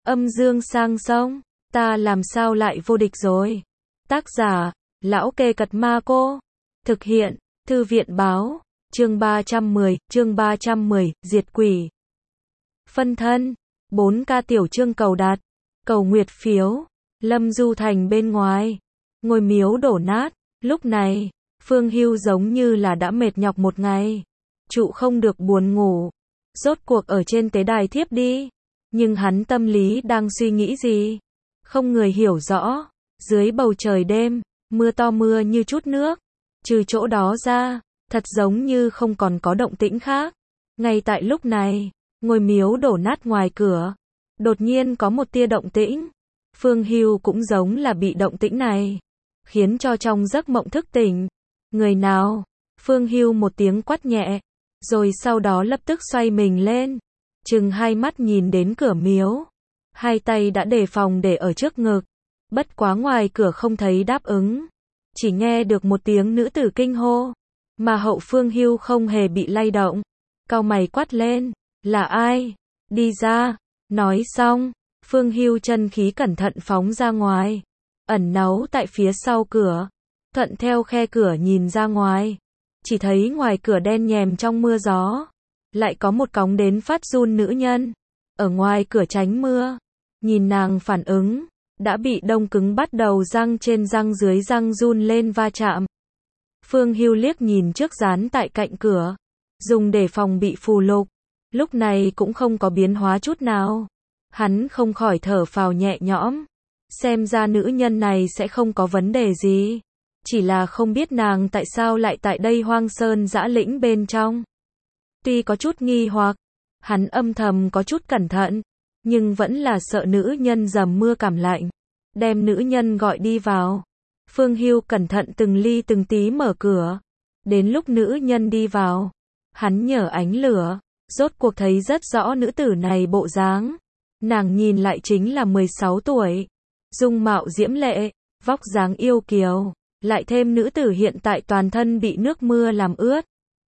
Âm dương sang sông, ta làm sao lại vô địch rồi. Tác giả, Lão Kê Cật Ma Cô. Thực hiện, Thư viện báo, chương 310, diệt quỷ. Phân thân, 4K tiểu chương cầu đạt, cầu nguyệt phiếu, Lâm Du Thành bên ngoài, ngôi miếu đổ nát, lúc này, Phương Hưu giống như là đã mệt nhọc một ngày, trụ không được buồn ngủ, rốt cuộc ở trên tế đài thiếp đi, nhưng hắn tâm lý đang suy nghĩ gì? Không người hiểu rõ, dưới bầu trời đêm, mưa to mưa như chút nước, trừ chỗ đó ra, thật giống như không còn có động tĩnh khác. Ngay tại lúc này, ngôi miếu đổ nát ngoài cửa, đột nhiên có một tia động tĩnh. Phương Hưu cũng giống là bị động tĩnh này, khiến cho trong giấc mộng thức tỉnh. Người nào? Phương Hưu một tiếng quát nhẹ, rồi sau đó lập tức xoay mình lên, trừng hai mắt nhìn đến cửa miếu, hai tay đã đề phòng để ở trước ngực. Bất quá ngoài cửa không thấy đáp ứng, chỉ nghe được một tiếng nữ tử kinh hô, mà hậu Phương Hưu không hề bị lay động, cau mày quát lên, là ai? Đi ra. Nói xong, Phương Hưu chân khí cẩn thận phóng ra ngoài, ẩn náu tại phía sau cửa, thuận theo khe cửa nhìn ra ngoài, chỉ thấy ngoài cửa đen nhèm trong mưa gió, lại có một cóng đến phát run nữ nhân, ở ngoài cửa tránh mưa, nhìn nàng phản ứng, đã bị đông cứng bắt đầu răng trên răng dưới răng run lên va chạm. Phương Hưu liếc nhìn trước dán tại cạnh cửa, dùng để phòng bị phù lục, lúc này cũng không có biến hóa chút nào. Hắn không khỏi thở phào nhẹ nhõm, xem ra nữ nhân này sẽ không có vấn đề gì, chỉ là không biết nàng tại sao lại tại đây hoang sơn dã lĩnh bên trong. Tuy có chút nghi hoặc, hắn âm thầm có chút cẩn thận, nhưng vẫn là sợ nữ nhân dầm mưa cảm lạnh, đem nữ nhân gọi đi vào. Phương Hưu cẩn thận từng ly từng tí mở cửa, đến lúc nữ nhân đi vào, hắn nhờ ánh lửa, rốt cuộc thấy rất rõ nữ tử này bộ dáng. Nàng nhìn lại chính là 16 tuổi, dung mạo diễm lệ, vóc dáng yêu kiều, lại thêm nữ tử hiện tại toàn thân bị nước mưa làm ướt.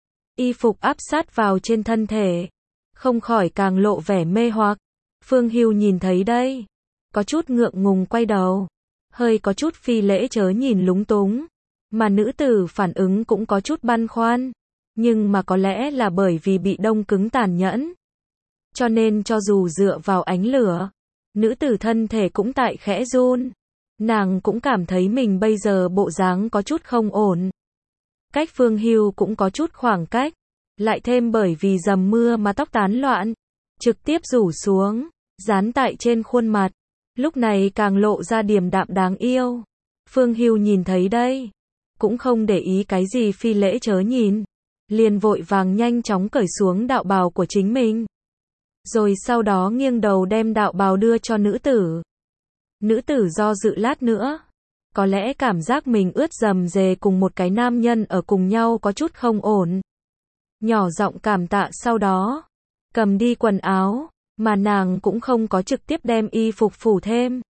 Y phục áp sát vào trên thân thể, không khỏi càng lộ vẻ mê hoặc. Phương Hưu nhìn thấy đây, có chút ngượng ngùng quay đầu, hơi có chút phi lễ chớ nhìn lúng túng, mà nữ tử phản ứng cũng có chút băn khoăn, nhưng mà có lẽ là bởi vì bị đông cứng tàn nhẫn, cho nên cho dù dựa vào ánh lửa, nữ tử thân thể cũng tại khẽ run. Nàng cũng cảm thấy mình bây giờ bộ dáng có chút không ổn. Cách Phương Hưu cũng có chút khoảng cách, lại thêm bởi vì dầm mưa mà tóc tán loạn, trực tiếp rủ xuống, dán tại trên khuôn mặt, lúc này càng lộ ra điềm đạm đáng yêu. Phương Hưu nhìn thấy đây, cũng không để ý cái gì phi lễ chớ nhìn, liền vội vàng nhanh chóng cởi xuống đạo bào của chính mình, rồi sau đó nghiêng đầu đem đạo bào đưa cho nữ tử. Nữ tử do dự lát nữa, có lẽ cảm giác mình ướt rầm rề cùng một cái nam nhân ở cùng nhau có chút không ổn. Nhỏ giọng cảm tạ sau đó, cầm đi quần áo, mà nàng cũng không có trực tiếp đem y phục phủ thêm,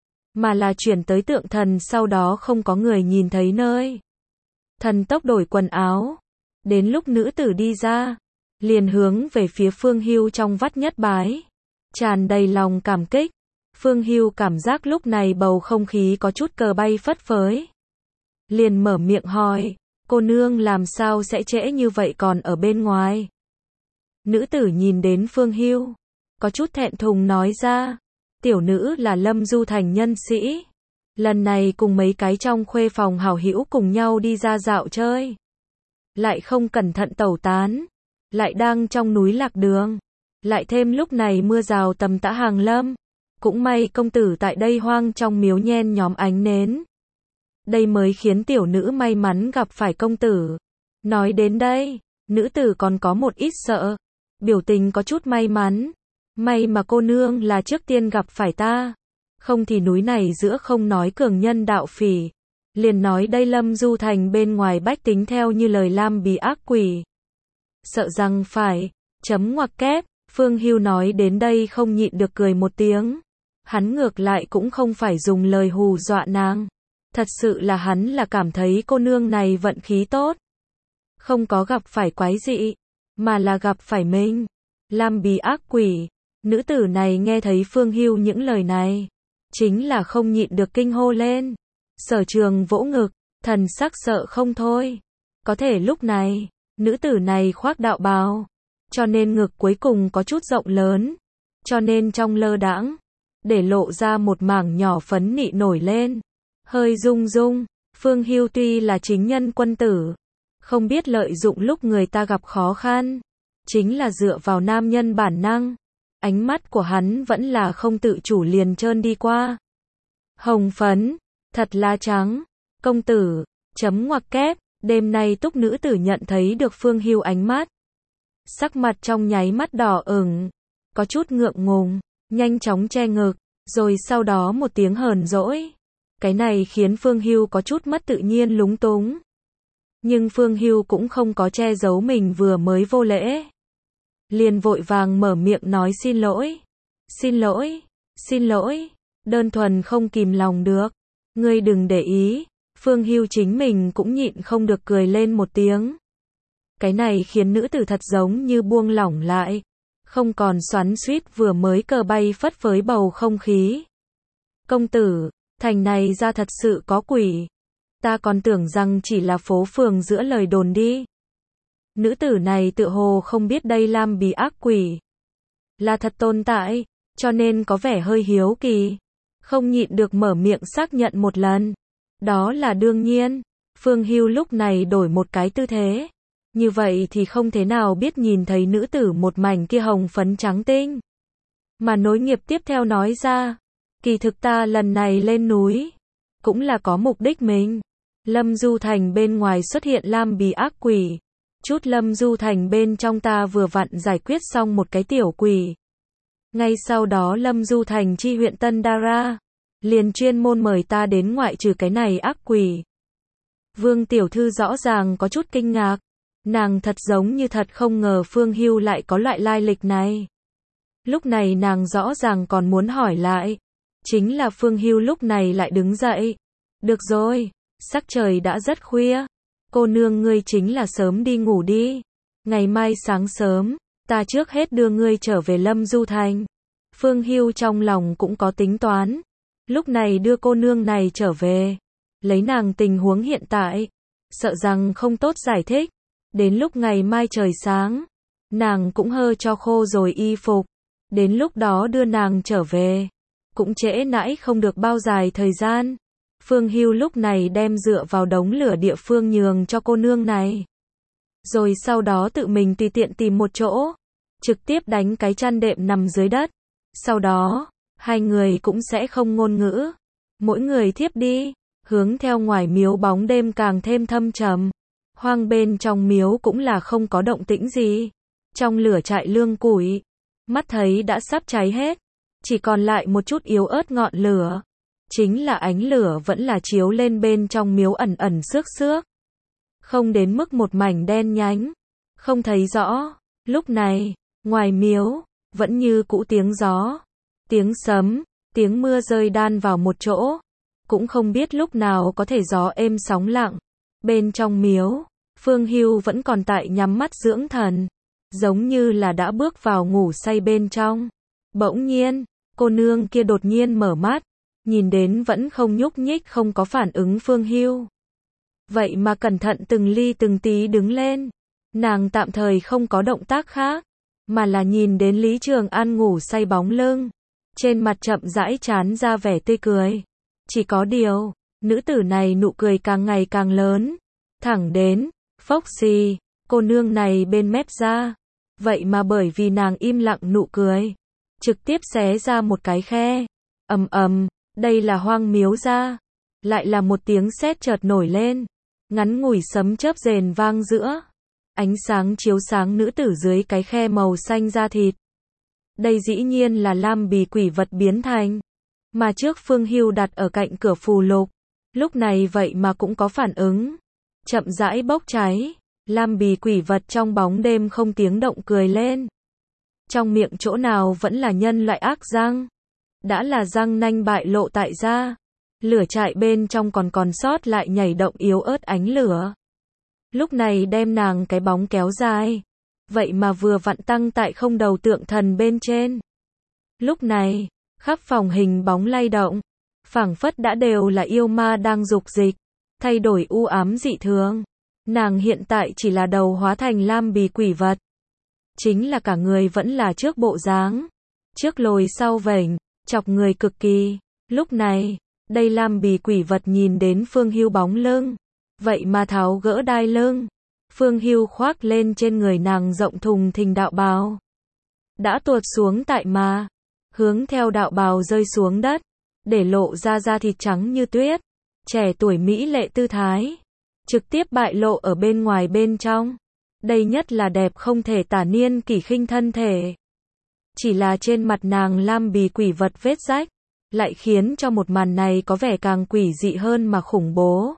mà là chuyển tới tượng thần sau đó không có người nhìn thấy nơi. Thần tốc đổi quần áo, đến lúc nữ tử đi ra, liền hướng về phía Phương Hưu trong vắt nhất bái, tràn đầy lòng cảm kích. Phương Hưu cảm giác lúc này bầu không khí có chút cờ bay phất phới, liền mở miệng hỏi, cô nương làm sao sẽ trễ như vậy còn ở bên ngoài? Nữ tử nhìn đến Phương Hưu, có chút thẹn thùng nói ra, tiểu nữ là Lâm Du Thành nhân sĩ, lần này cùng mấy cái trong khuê phòng hảo hữu cùng nhau đi ra dạo chơi, lại không cẩn thận tẩu tán, lại đang trong núi lạc đường, lại thêm lúc này mưa rào tầm tã hàng lâm, cũng may công tử tại đây hoang trong miếu nhen nhóm ánh nến, đây mới khiến tiểu nữ may mắn gặp phải công tử. Nói đến đây, nữ tử còn có một ít sợ, biểu tình có chút may mắn, may mà cô nương là trước tiên gặp phải ta, không thì núi này giữa không nói cường nhân đạo phỉ, liền nói đây Lâm Du Thành bên ngoài bách tính theo như lời lam bì ác quỷ, sợ rằng phải chấm ngoặc kép. Phương Hưu nói đến đây không nhịn được cười một tiếng, hắn ngược lại cũng không phải dùng lời hù dọa nàng, thật sự là hắn là cảm thấy cô nương này vận khí tốt, không có gặp phải quái dị, mà là gặp phải mình. Lam bì ác quỷ, Nữ tử này nghe thấy Phương Hưu những lời này, chính là không nhịn được kinh hô lên. Sở Trường vỗ ngực, thần sắc sợ không thôi. Có thể lúc này, nữ tử này khoác đạo bào, cho nên ngực cuối cùng có chút rộng lớn, cho nên trong lơ đãng, để lộ ra một mảng nhỏ phấn nị nổi lên, hơi rung rung. Phương Hưu tuy là chính nhân quân tử, không biết lợi dụng lúc người ta gặp khó khăn, chính là dựa vào nam nhân bản năng, ánh mắt của hắn vẫn là không tự chủ liền trơn đi qua. Hồng phấn, thật là trắng, công tử, chấm ngoặc kép, đêm nay túc nữ tử nhận thấy được Phương Hưu ánh mắt. Sắc mặt trong nháy mắt đỏ ửng, có chút ngượng ngùng, nhanh chóng che ngực, rồi sau đó một tiếng hờn dỗi. Cái này khiến Phương Hưu có chút mất tự nhiên lúng túng. Nhưng Phương Hưu cũng không có che giấu mình vừa mới vô lễ. Liền vội vàng mở miệng nói xin lỗi. Xin lỗi, xin lỗi, đơn thuần không kìm lòng được. Ngươi đừng để ý, Phương Hưu chính mình cũng nhịn không được cười lên một tiếng. Cái này khiến nữ tử thật giống như buông lỏng lại, không còn xoắn xuýt vừa mới cờ bay phất phới bầu không khí. Công tử, thành này ra thật sự có quỷ. Ta còn tưởng rằng chỉ là phố phường giữa lời đồn đi. Nữ tử này tựa hồ không biết đây Lam Bì ác quỷ là thật tồn tại, cho nên có vẻ hơi hiếu kỳ, không nhịn được mở miệng xác nhận một lần. Đó là đương nhiên. Phương Hưu lúc này đổi một cái tư thế, như vậy thì không thế nào biết nhìn thấy nữ tử một mảnh kia hồng phấn trắng tinh. Mà nối nghiệp tiếp theo nói ra, kỳ thực ta lần này lên núi, cũng là có mục đích mình. Lâm Du Thành bên ngoài xuất hiện Lam Bì ác quỷ, chút Lâm Du Thành bên trong ta vừa vặn giải quyết xong một cái tiểu quỷ. Ngay sau đó Lâm Du Thành chi huyện Tân Đa Ra, liền chuyên môn mời ta đến ngoại trừ cái này ác quỷ. Vương tiểu thư rõ ràng có chút kinh ngạc, nàng thật giống như thật không ngờ Phương Hưu lại có loại lai lịch này. Lúc này nàng rõ ràng còn muốn hỏi lại, chính là Phương Hưu lúc này lại đứng dậy. Được rồi, sắc trời đã rất khuya, cô nương ngươi chính là sớm đi ngủ đi. Ngày mai sáng sớm, ta trước hết đưa ngươi trở về Lâm Du Thành. Phương Hưu trong lòng cũng có tính toán, lúc này đưa cô nương này trở về, lấy nàng tình huống hiện tại, sợ rằng không tốt giải thích. Đến lúc ngày mai trời sáng, nàng cũng hơ cho khô rồi y phục, đến lúc đó đưa nàng trở về, cũng trễ nãi không được bao dài thời gian. Phương Hưu lúc này đem dựa vào đống lửa địa phương nhường cho cô nương này. Rồi sau đó tự mình tùy tiện tìm một chỗ, trực tiếp đánh cái chăn đệm nằm dưới đất. Sau đó, hai người cũng sẽ không ngôn ngữ, mỗi người thiếp đi, hướng theo ngoài miếu bóng đêm càng thêm thâm trầm. Hoang bên trong miếu cũng là không có động tĩnh gì. Trong lửa trại lương củi, mắt thấy đã sắp cháy hết, chỉ còn lại một chút yếu ớt ngọn lửa. Chính là ánh lửa vẫn là chiếu lên bên trong miếu ẩn ẩn xước xước. Không đến mức một mảnh đen nhánh, không thấy rõ. Lúc này, ngoài miếu, vẫn như cũ tiếng gió, tiếng sấm, tiếng mưa rơi đan vào một chỗ. Cũng không biết lúc nào có thể gió êm sóng lặng. Bên trong miếu, Phương Hưu vẫn còn tại nhắm mắt dưỡng thần, giống như là đã bước vào ngủ say bên trong. Bỗng nhiên, cô nương kia đột nhiên mở mắt, nhìn đến vẫn không nhúc nhích không có phản ứng Phương Hưu. Vậy mà cẩn thận từng ly từng tí đứng lên. Nàng tạm thời không có động tác khác, mà là nhìn đến Lý Trường An ngủ say bóng lưng. Trên mặt chậm rãi tràn ra vẻ tươi cười. Chỉ có điều, nữ tử này nụ cười càng ngày càng lớn. Thẳng đến, phốc xì, cô nương này bên mép ra. Vậy mà bởi vì nàng im lặng nụ cười, trực tiếp xé ra một cái khe. Ầm ầm, đây là Hoang miếu ra. Lại là một tiếng sét chợt nổi lên. Ngắn ngủi sấm chớp rền vang giữa. Ánh sáng chiếu sáng nữ tử dưới cái khe màu xanh da thịt. Đây dĩ nhiên là Lam Bì quỷ vật biến thành. Mà trước Phương Hưu đặt ở cạnh cửa phù lục. Lúc này vậy mà cũng có phản ứng. Chậm rãi bốc cháy. Lam Bì quỷ vật trong bóng đêm không tiếng động cười lên. Trong miệng chỗ nào vẫn là nhân loại ác răng. Đã là răng nanh bại lộ tại ra. Lửa trại bên trong còn sót lại nhảy động yếu ớt ánh lửa. Lúc này đem nàng cái bóng kéo dài. Vậy mà vừa vặn tăng tại không đầu tượng thần bên trên. Lúc này, khắp phòng hình bóng lay động, phảng phất đã đều là yêu ma đang dục dịch, thay đổi u ám dị thường. Nàng hiện tại chỉ là đầu hóa thành lam bì quỷ vật. Chính là cả người vẫn là trước bộ dáng. Trước lồi sau vểnh, chọc người cực kỳ. Lúc này, đây lam bì quỷ vật nhìn đến Phương Hưu bóng lưng. Vậy mà tháo gỡ đai lưng. Phương Hưu khoác lên trên người nàng rộng thùng thình đạo bào. Đã tuột xuống tại mà. Hướng theo đạo bào rơi xuống đất. Để lộ ra da thịt trắng như tuyết. Trẻ tuổi mỹ lệ tư thái. Trực tiếp bại lộ ở bên ngoài bên trong. Đây nhất là đẹp không thể tả niên kỷ khinh thân thể. Chỉ là trên mặt nàng lam bì quỷ vật vết rách, lại khiến cho một màn này có vẻ càng quỷ dị hơn mà khủng bố.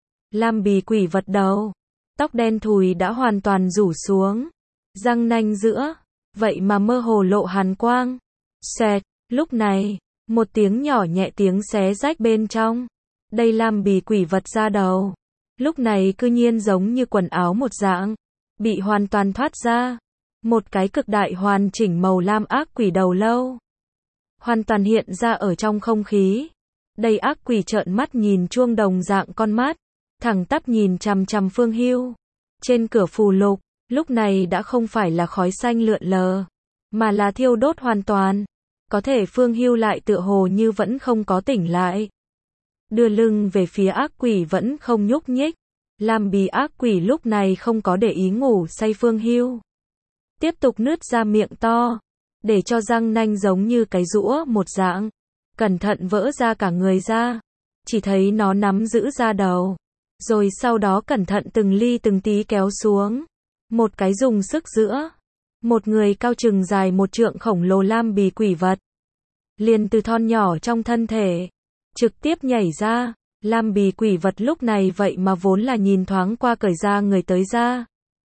Lam bì quỷ vật đầu, tóc đen thùi đã hoàn toàn rủ xuống, răng nanh giữa, vậy mà mơ hồ lộ hàn quang. Xẹt, lúc này, một tiếng nhỏ nhẹ tiếng xé rách bên trong. Đây lam bì quỷ vật ra đầu. Lúc này cư nhiên giống như quần áo một dạng, bị hoàn toàn thoát ra. Một cái cực đại hoàn chỉnh màu lam ác quỷ đầu lâu. Hoàn toàn hiện ra ở trong không khí. Đây ác quỷ trợn mắt nhìn chuông đồng dạng con mắt. Thẳng tắp nhìn chằm chằm Phương Hưu. Trên cửa phù lục, lúc này đã không phải là khói xanh lượn lờ, mà là thiêu đốt hoàn toàn. Có thể Phương Hưu lại tựa hồ như vẫn không có tỉnh lại. Đưa lưng về phía ác quỷ vẫn không nhúc nhích. Lam bì ác quỷ lúc này không có để ý ngủ say Phương Hưu. Tiếp tục nứt ra miệng to, để cho răng nanh giống như cái rũa một dạng. Cẩn thận vỡ ra cả người ra. Chỉ thấy nó nắm giữ ra đầu. Rồi sau đó cẩn thận từng ly từng tí kéo xuống. Một cái dùng sức giữa. Một người cao chừng dài một trượng khổng lồ lam bì quỷ vật. Liền từ thon nhỏ trong thân thể. Trực tiếp nhảy ra. Lam bì quỷ vật lúc này vậy mà vốn là nhìn thoáng qua cởi ra người tới ra.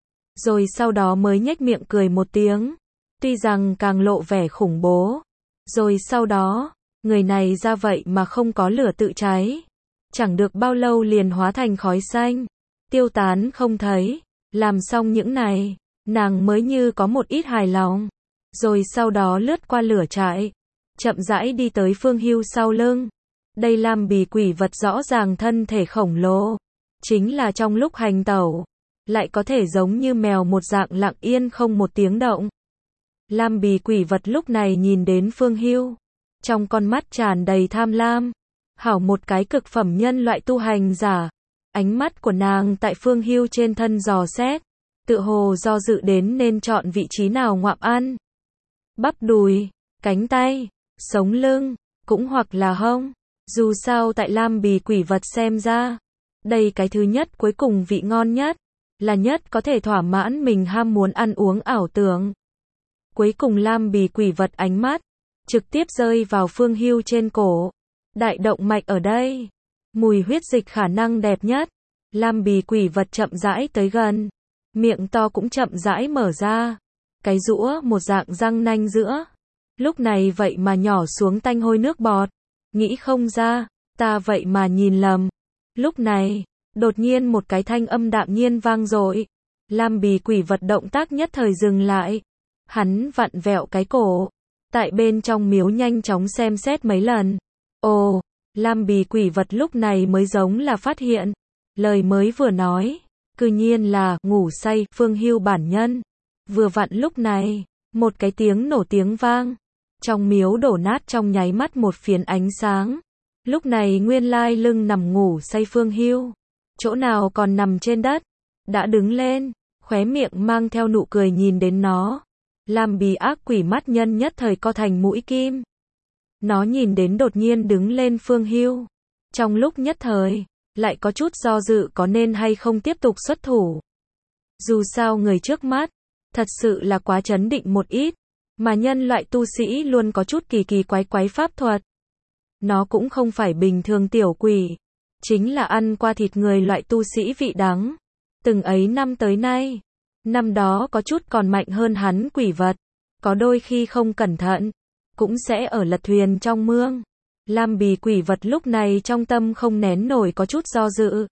Rồi sau đó mới nhếch miệng cười một tiếng. Tuy rằng càng lộ vẻ khủng bố. Rồi sau đó, người này ra vậy mà không có lửa tự cháy. Chẳng được bao lâu liền hóa thành khói xanh. Tiêu tán không thấy. Làm xong những này, nàng mới như có một ít hài lòng. Rồi sau đó lướt qua lửa trại. Chậm rãi đi tới Phương Hưu sau lưng. Đây lam bì quỷ vật rõ ràng thân thể khổng lồ. Chính là trong lúc hành tẩu. Lại có thể giống như mèo một dạng lặng yên không một tiếng động. Lam bì quỷ vật lúc này nhìn đến Phương Hưu. Trong con mắt tràn đầy tham lam. Hảo một cái cực phẩm nhân loại tu hành giả. Ánh mắt của nàng tại Phương Hưu trên thân dò xét. Tự hồ do dự đến nên chọn vị trí nào ngoạm ăn. Bắp đùi, cánh tay, sống lưng, cũng hoặc là hông. Dù sao tại lam bì quỷ vật xem ra. Đây cái thứ nhất cuối cùng vị ngon nhất. Là nhất có thể thỏa mãn mình ham muốn ăn uống ảo tưởng. Cuối cùng lam bì quỷ vật ánh mắt. Trực tiếp rơi vào Phương Hưu trên cổ. Đại động mạch ở đây. Mùi huyết dịch khả năng đẹp nhất. Lam bì quỷ vật chậm rãi tới gần. Miệng to cũng chậm rãi mở ra. Cái rũa một dạng răng nanh giữa. Lúc này vậy mà nhỏ xuống tanh hôi nước bọt. Nghĩ không ra, ta vậy mà nhìn lầm. Lúc này, đột nhiên một cái thanh âm đạm nhiên vang dội. Lam bì quỷ vật động tác nhất thời dừng lại. Hắn vặn vẹo cái cổ. Tại bên trong miếu nhanh chóng xem xét mấy lần. Ồ, lam bì quỷ vật lúc này mới giống là phát hiện. Lời mới vừa nói, cư nhiên là ngủ say Phương Hưu bản nhân. Vừa vặn lúc này, một cái tiếng nổ tiếng vang. Trong miếu đổ nát trong nháy mắt một phiến ánh sáng. Lúc này nguyên lai lưng nằm ngủ say Phương Hưu. Chỗ nào còn nằm trên đất. Đã đứng lên, khóe miệng mang theo nụ cười nhìn đến nó. Lam bì ác quỷ mắt nhân nhất thời co thành mũi kim. Nó nhìn đến đột nhiên đứng lên Phương Hưu. Trong lúc nhất thời, lại có chút do dự có nên hay không tiếp tục xuất thủ. Dù sao người trước mắt, thật sự là quá chấn định một ít. Mà nhân loại tu sĩ luôn có chút kỳ kỳ quái quái pháp thuật. Nó cũng không phải bình thường tiểu quỷ. Chính là ăn qua thịt người loại tu sĩ vị đắng. Từng ấy năm tới nay. Năm đó có chút còn mạnh hơn hắn quỷ vật. Có đôi khi không cẩn thận. Cũng sẽ ở lật thuyền trong mương. Lam bì quỷ vật lúc này trong tâm không nén nổi có chút do dự.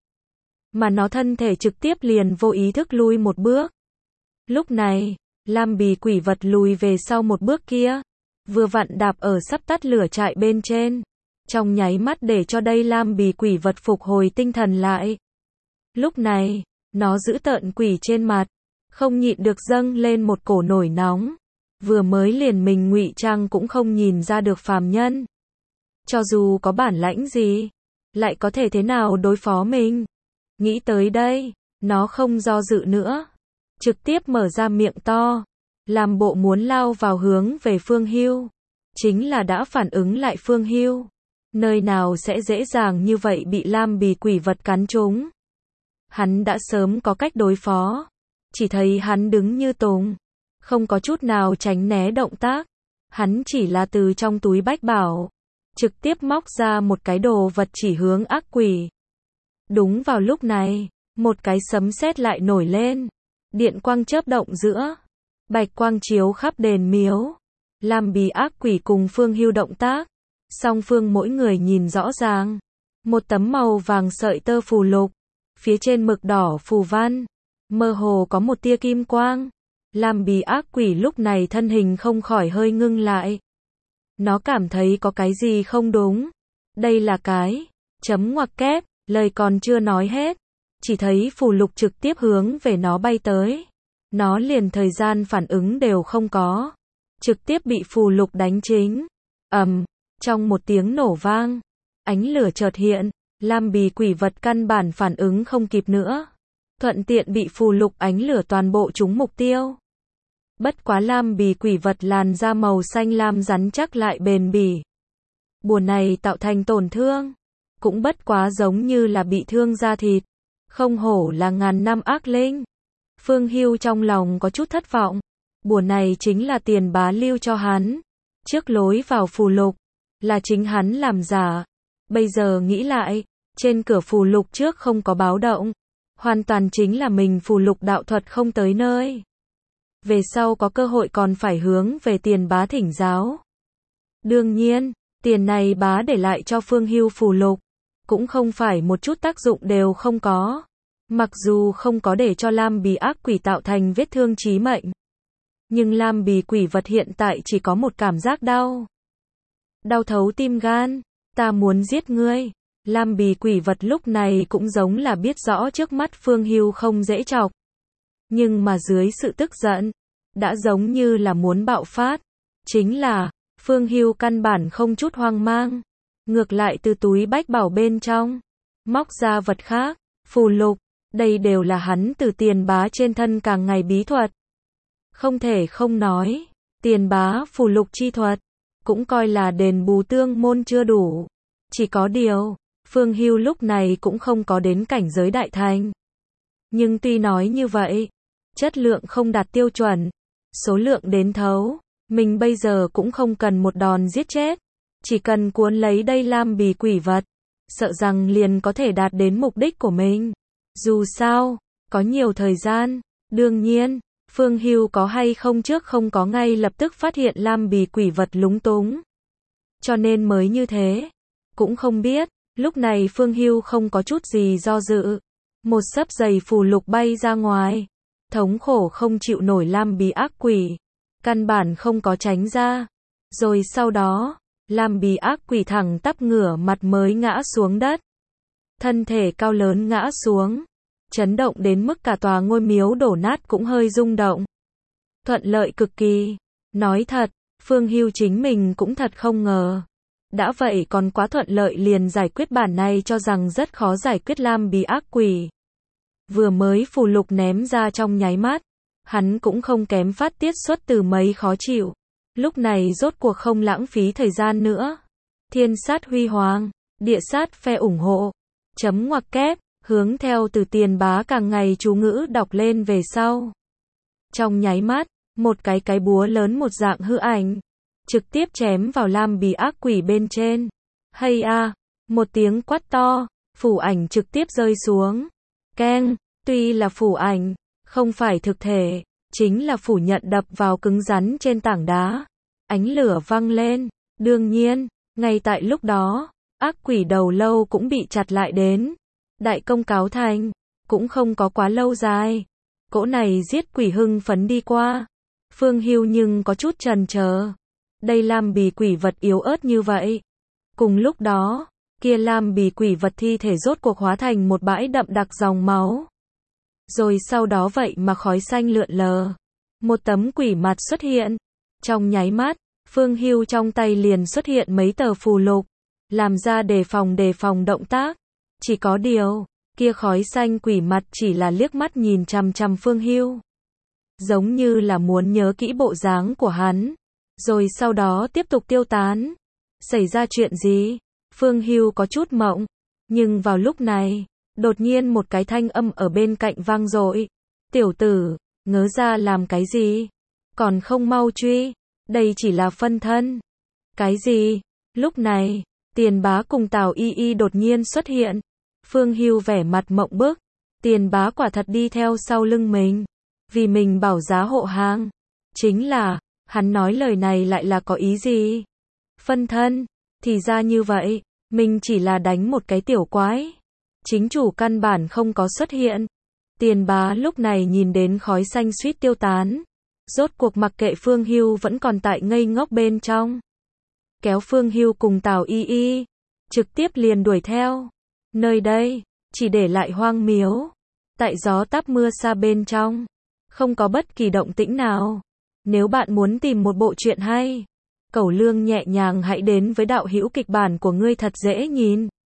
Mà nó thân thể trực tiếp liền vô ý thức lui một bước. Lúc này, lam bì quỷ vật lùi về sau một bước kia. vừa vặn đạp ở sắp tắt lửa trại bên trên, trong nháy mắt để cho đây lam bì quỷ vật phục hồi tinh thần lại. Lúc này, nó giữ tợn quỷ trên mặt, không nhịn được dâng lên một cổ nổi nóng. Vừa mới liền mình ngụy trang cũng không nhìn ra được phàm nhân. Cho dù có bản lãnh gì, lại có thể thế nào đối phó mình. Nghĩ tới đây, nó không do dự nữa, trực tiếp mở ra miệng to, làm bộ muốn lao vào hướng về Phương Hưu. Chính là đã phản ứng lại Phương Hưu, nơi nào sẽ dễ dàng như vậy bị lam bì quỷ vật cắn trúng. Hắn đã sớm có cách đối phó, chỉ thấy hắn đứng như tùng, không có chút nào tránh né động tác. Hắn chỉ là từ trong túi bách bảo, trực tiếp móc ra một cái đồ vật chỉ hướng ác quỷ. Đúng vào lúc này, một cái sấm sét lại nổi lên, điện quang chớp động giữa, bạch quang chiếu khắp đền miếu. Lam bì ác quỷ cùng Phương Hưu động tác, song phương mỗi người nhìn rõ ràng. Một tấm màu vàng sợi tơ phù lục, phía trên mực đỏ phù văn, mơ hồ có một tia kim quang. Lam bì ác quỷ lúc này thân hình không khỏi hơi ngưng lại. Nó cảm thấy có cái gì không đúng. Đây là cái chấm ngoặc kép, lời còn chưa nói hết, chỉ thấy phù lục trực tiếp hướng về nó bay tới. Nó liền thời gian phản ứng đều không có, trực tiếp bị phù lục đánh chính. Trong một tiếng nổ vang, ánh lửa chợt hiện, lam bì quỷ vật căn bản phản ứng không kịp nữa, thuận tiện bị phù lục ánh lửa toàn bộ trúng mục tiêu. Bất quá lam bì quỷ vật làn da màu xanh lam rắn chắc lại bền bỉ. Bùa này tạo thành tổn thương, cũng bất quá giống như là bị thương da thịt, không hổ là ngàn năm ác linh. Phương Hưu trong lòng có chút thất vọng, bùa này chính là Tiền Bá lưu cho hắn. Trước lối vào phù lục, là chính hắn làm giả. Bây giờ nghĩ lại, trên cửa phù lục trước không có báo động, hoàn toàn chính là mình phù lục đạo thuật không tới nơi. Về sau có cơ hội còn phải hướng về Tiền Bá thỉnh giáo. Đương nhiên, tiền này Bá để lại cho Phương Hưu phù lục, cũng không phải một chút tác dụng đều không có. Mặc dù không có để cho lam bì ác quỷ tạo thành vết thương chí mệnh, nhưng lam bì quỷ vật hiện tại chỉ có một cảm giác đau. Đau thấu tim gan, ta muốn giết ngươi. Lam bì quỷ vật lúc này cũng giống là biết rõ trước mắt Phương Hưu không dễ chọc. Nhưng mà dưới sự tức giận, đã giống như là muốn bạo phát. Chính là, Phương Hưu căn bản không chút hoang mang. Ngược lại từ túi bách bảo bên trong, móc ra vật khác, phù lục. Đây đều là hắn từ Tiền Bá trên thân càng ngày bí thuật. Không thể không nói, Tiền Bá phù lục chi thuật, cũng coi là đền bù tương môn chưa đủ. Chỉ có điều, Phương Hưu lúc này cũng không có đến cảnh giới đại thành. Nhưng tuy nói như vậy, chất lượng không đạt tiêu chuẩn, số lượng đến thấu, mình bây giờ cũng không cần một đòn giết chết. Chỉ cần cuốn lấy đây lam bì quỷ vật, sợ rằng liền có thể đạt đến mục đích của mình. Dù sao, có nhiều thời gian, đương nhiên, Phương Hưu có hay không trước không có ngay lập tức phát hiện lam bì quỷ vật lúng túng. Cho nên mới như thế. Cũng không biết, lúc này Phương Hưu không có chút gì do dự. Một xấp giày phù lục bay ra ngoài. Thống khổ không chịu nổi lam bì ác quỷ. Căn bản không có tránh ra. Rồi sau đó, lam bì ác quỷ thẳng tắp ngửa mặt mới ngã xuống đất. Thân thể cao lớn ngã xuống, chấn động đến mức cả tòa ngôi miếu đổ nát cũng hơi rung động. Thuận lợi cực kỳ. Nói thật, Phương Hưu chính mình cũng thật không ngờ. Đã vậy còn quá thuận lợi liền giải quyết bản này cho rằng rất khó giải quyết lam bì ác quỷ. Vừa mới phù lục ném ra trong nháy mắt, hắn cũng không kém phát tiết xuất từ mấy khó chịu. Lúc này rốt cuộc không lãng phí thời gian nữa. Thiên sát huy hoàng, địa sát phe ủng hộ. Chấm ngoặc kép, hướng theo từ Tiền Bá càng ngày chú ngữ đọc lên về sau. Trong nháy mắt, một cái búa lớn một dạng hư ảnh, trực tiếp chém vào lam bì ác quỷ bên trên. Hay a, một tiếng quát to, phủ ảnh trực tiếp rơi xuống. Keng, tuy là phủ ảnh, không phải thực thể, chính là phủ nhận đập vào cứng rắn trên tảng đá. Ánh lửa văng lên, đương nhiên, ngay tại lúc đó, ác quỷ đầu lâu cũng bị chặt lại đến. Đại công cáo thành, cũng không có quá lâu dài. Cỗ này giết quỷ hưng phấn đi qua. Phương Hưu nhưng có chút chần chờ. đây lam bì quỷ vật yếu ớt như vậy. Cùng lúc đó, kia lam bì quỷ vật thi thể rốt cuộc hóa thành một bãi đậm đặc dòng máu. Rồi sau đó vậy mà khói xanh lượn lờ. Một tấm quỷ mặt xuất hiện. Trong nháy mắt, Phương Hưu trong tay liền xuất hiện mấy tờ phù lục, làm ra đề phòng động tác. Chỉ có điều, kia khói xanh quỷ mặt chỉ là liếc mắt nhìn chằm chằm Phương Hưu. Giống như là muốn nhớ kỹ bộ dáng của hắn. Rồi sau đó tiếp tục tiêu tán. Xảy ra chuyện gì? Phương Hưu có chút mộng. Nhưng vào lúc này, đột nhiên một cái thanh âm ở bên cạnh vang dội. Tiểu tử, ngớ ra làm cái gì? Còn không mau truy. Đây chỉ là phân thân. Cái gì? Lúc này, Tiền Bá cùng Tào Y Y đột nhiên xuất hiện. Phương Hưu vẻ mặt mộng bức. Tiền Bá quả thật đi theo sau lưng mình. Vì mình bảo giá hộ hàng. Chính là, hắn nói lời này lại là có ý gì? Phân thân, thì ra như vậy, mình chỉ là đánh một cái tiểu quái. Chính chủ căn bản không có xuất hiện. Tiền Bá lúc này nhìn đến khói xanh suýt tiêu tán. Rốt cuộc mặc kệ Phương Hưu vẫn còn tại ngây ngốc bên trong. Kéo Phương Hưu cùng Tào Y Y. Trực tiếp liền đuổi theo. Nơi đây, chỉ để lại hoang miếu. Tại gió táp mưa xa bên trong. Không có bất kỳ động tĩnh nào. Nếu bạn muốn tìm một bộ truyện hay, Cẩu Lương nhẹ nhàng hãy đến với đạo hữu kịch bản của ngươi thật dễ nhìn.